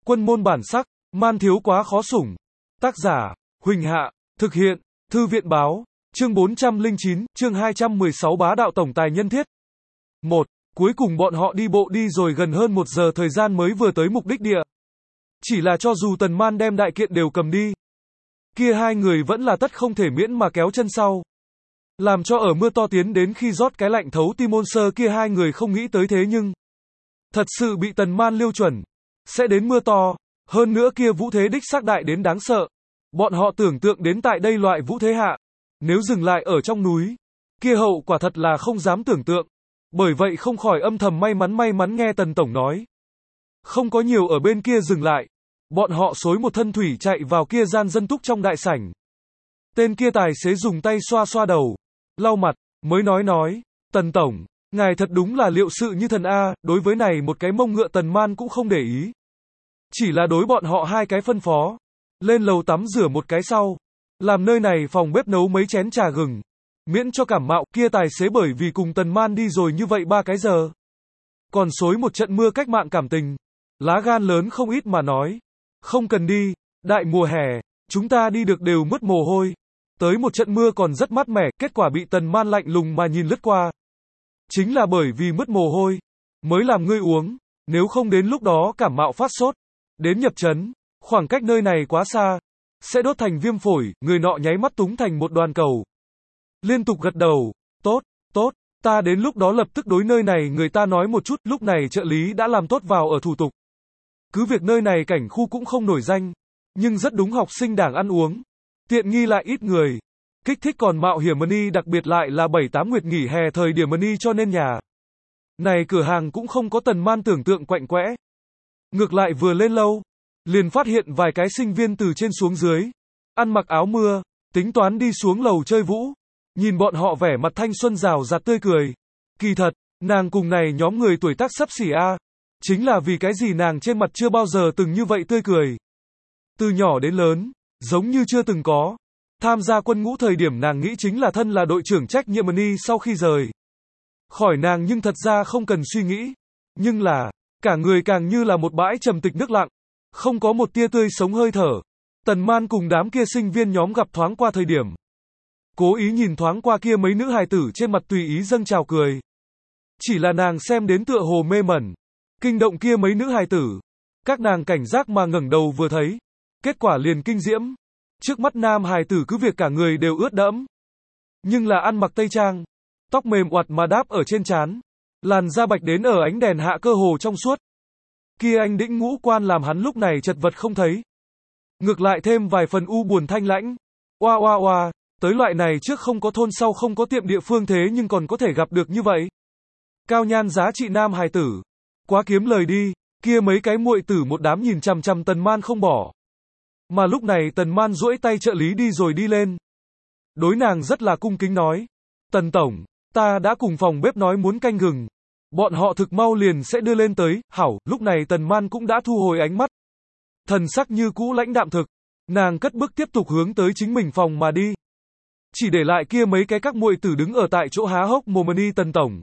Quân môn bản sắc, man thiếu quá khó sủng. Tác giả, Huỳnh Hạ, thực hiện, Thư viện báo, chương 409, chương 216 bá đạo tổng tài nhân thiết. 1. Cuối cùng bọn họ đi bộ đi rồi gần hơn 1 giờ thời gian mới vừa tới mục đích địa. Chỉ là cho dù Tần Man đem đại kiện đều cầm đi, kia hai người vẫn là tất không thể miễn mà kéo chân sau. Làm cho ở mưa to tiến đến khi rót cái lạnh thấu tim môn sơ kia hai người không nghĩ tới thế nhưng thật sự bị Tần Man liêu chuẩn. Sẽ đến mưa to, hơn nữa kia vũ thế đích xác đại đến đáng sợ. Bọn họ tưởng tượng đến tại đây loại vũ thế hạ, nếu dừng lại ở trong núi, kia hậu quả thật là không dám tưởng tượng. Bởi vậy không khỏi âm thầm may mắn nghe Tần Tổng nói. Không có nhiều ở bên kia dừng lại. Bọn họ xối một thân thủy chạy vào kia gian dân túc trong đại sảnh. Tên kia tài xế dùng tay xoa xoa đầu, lau mặt, mới nói, Tần Tổng, ngài thật đúng là liệu sự như thần A. Đối với này một cái mông ngựa Tần Man cũng không để ý. Chỉ là đối bọn họ hai cái phân phó. Lên lầu tắm rửa một cái sau. Làm nơi này phòng bếp nấu mấy chén trà gừng. Miễn cho cảm mạo. Kia tài xế bởi vì cùng Tần Man đi rồi như vậy 3 cái giờ. Còn xối một trận mưa cách mạng cảm tình. Lá gan lớn không ít mà nói. Không cần đi, đại mùa hè, chúng ta đi được đều mứt mồ hôi. Tới một trận mưa còn rất mát mẻ, kết quả bị Tần Man lạnh lùng mà nhìn lướt qua. Chính là bởi vì mứt mồ hôi, mới làm ngươi uống, nếu không đến lúc đó cảm mạo phát sốt. Đến nhập trấn, khoảng cách nơi này quá xa, sẽ đốt thành viêm phổi, người nọ nháy mắt túng thành một đoàn cầu. Liên tục gật đầu, tốt, ta đến lúc đó lập tức đối nơi này người ta nói một chút, lúc này trợ lý đã làm tốt vào ở thủ tục. Cứ việc nơi này cảnh khu cũng không nổi danh, nhưng rất đúng học sinh đảng ăn uống. Tiện nghi lại ít người. Kích thích còn mạo hiểm money, đặc biệt lại là 7-8 nguyệt nghỉ hè thời điểm money, cho nên nhà này cửa hàng cũng không có Tần Man tưởng tượng quạnh quẽ. Ngược lại vừa lên lâu, liền phát hiện vài cái sinh viên từ trên xuống dưới, ăn mặc áo mưa, tính toán đi xuống lầu chơi vũ. Nhìn bọn họ vẻ mặt thanh xuân rào rạt tươi cười. Kỳ thật, nàng cùng này nhóm người tuổi tác xấp xỉ A. Chính là vì cái gì nàng trên mặt chưa bao giờ từng như vậy tươi cười. Từ nhỏ đến lớn, giống như chưa từng có. Tham gia quân ngũ thời điểm nàng nghĩ chính là thân là đội trưởng trách nhiệm money, sau khi rời khỏi nàng nhưng thật ra không cần suy nghĩ. Nhưng là, cả người càng như là một bãi trầm tịch nước lặng, không có một tia tươi sống hơi thở. Tần Man cùng đám kia sinh viên nhóm gặp thoáng qua thời điểm. Cố ý nhìn thoáng qua kia mấy nữ hài tử trên mặt tùy ý dâng trào cười. Chỉ là nàng xem đến tựa hồ mê mẩn. Kinh động kia mấy nữ hài tử. Các nàng cảnh giác mà ngẩng đầu vừa thấy. Kết quả liền kinh diễm. Trước mắt nam hài tử cứ việc cả người đều ướt đẫm. Nhưng là ăn mặc tây trang. Tóc mềm oặt mà đáp ở trên trán. Làn da bạch đến ở ánh đèn hạ cơ hồ trong suốt. Kia anh đĩnh ngũ quan làm hắn lúc này chật vật không thấy. Ngược lại thêm vài phần u buồn thanh lãnh. Oa. Tới loại này trước không có thôn sau không có tiệm địa phương thế nhưng còn có thể gặp được như vậy. Cao nhan giá trị nam hài tử. Quá kiếm lời đi, kia mấy cái muội tử một đám nhìn chằm chằm Tần Man không bỏ. Mà lúc này Tần Man duỗi tay trợ lý đi rồi đi lên. Đối nàng rất là cung kính nói. Tần Tổng, ta đã cùng phòng bếp nói muốn canh gừng. Bọn họ thực mau liền sẽ đưa lên tới, hảo, lúc này Tần Man cũng đã thu hồi ánh mắt. Thần sắc như cũ lãnh đạm thực. Nàng cất bước tiếp tục hướng tới chính mình phòng mà đi. Chỉ để lại kia mấy cái các muội tử đứng ở tại chỗ há hốc mồm đi. Tần Tổng.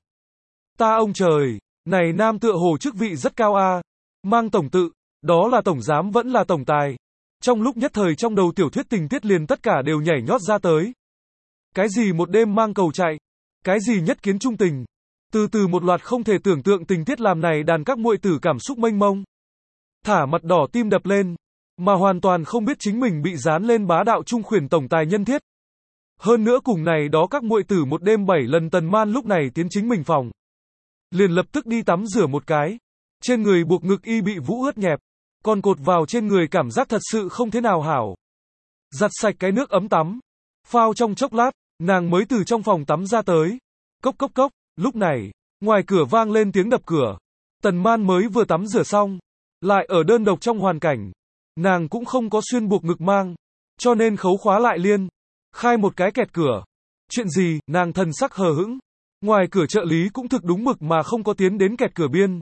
Ta ông trời, này nam tựa hồ chức vị rất cao A. Mang tổng tự, đó là tổng giám vẫn là tổng tài. Trong lúc nhất thời trong đầu tiểu thuyết tình tiết liền tất cả đều nhảy nhót ra tới. Cái gì một đêm mang cầu chạy, cái gì nhất kiến trung tình. Từ một loạt không thể tưởng tượng tình tiết làm này đàn các muội tử cảm xúc mênh mông. Thả mặt đỏ tim đập lên, mà hoàn toàn không biết chính mình bị dán lên bá đạo trung khuyển tổng tài nhân thiết. Hơn nữa cùng này đó các muội tử một đêm 7 lần. Tần Man lúc này tiến chính mình phòng. Liền lập tức đi tắm rửa một cái. Trên người buộc ngực y bị vũ ướt nhẹp. Còn cột vào trên người cảm giác thật sự không thế nào hảo. Giặt sạch cái nước ấm tắm. Phao trong chốc lát, nàng mới từ trong phòng tắm ra tới. Cốc. Lúc này, ngoài cửa vang lên tiếng đập cửa. Tần Man mới vừa tắm rửa xong. Lại ở đơn độc trong hoàn cảnh. Nàng cũng không có xuyên buộc ngực mang. Cho nên khấu khóa lại liên. Khai một cái kẹt cửa. Chuyện gì, nàng thần sắc hờ hững. Ngoài cửa trợ lý cũng thực đúng mực mà không có tiến đến kẹt cửa biên.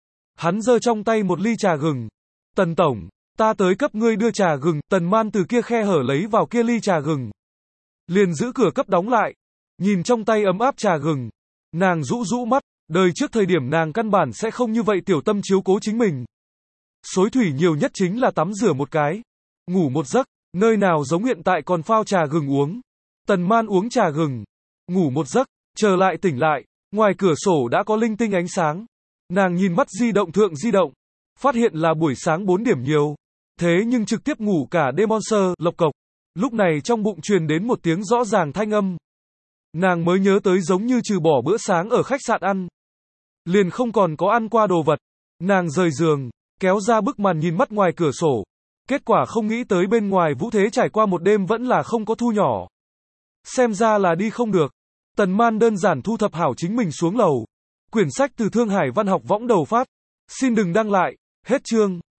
Hắn giơ trong tay một ly trà gừng. Tần Tổng, ta tới cấp ngươi đưa trà gừng. Tần Man từ kia khe hở lấy vào kia ly trà gừng. Liền giữ cửa cấp đóng lại. Nhìn trong tay ấm áp trà gừng. Nàng rũ mắt. Đời trước thời điểm nàng căn bản sẽ không như vậy tiểu tâm chiếu cố chính mình. Xối thủy nhiều nhất chính là tắm rửa một cái. Ngủ một giấc, nơi nào giống hiện tại còn phao trà gừng uống. Tần Man uống trà gừng. Ngủ một giấc, trở lại tỉnh lại. Ngoài cửa sổ đã có linh tinh ánh sáng. Nàng nhìn mắt di động thượng di động. Phát hiện là buổi sáng 4 điểm nhiều. Thế nhưng trực tiếp ngủ cả đêm Monster, lộc cộc. Lúc này trong bụng truyền đến một tiếng rõ ràng thanh âm. Nàng mới nhớ tới giống như trừ bỏ bữa sáng ở khách sạn ăn. Liền không còn có ăn qua đồ vật. Nàng rời giường, kéo ra bức màn nhìn mắt ngoài cửa sổ. Kết quả không nghĩ tới bên ngoài vũ thế trải qua một đêm vẫn là không có thu nhỏ. Xem ra là đi không được. Tần Man đơn giản thu thập hảo chính mình xuống lầu. Quyển sách từ Thương Hải Văn học võng đầu phát. Xin đừng đăng lại. Hết chương.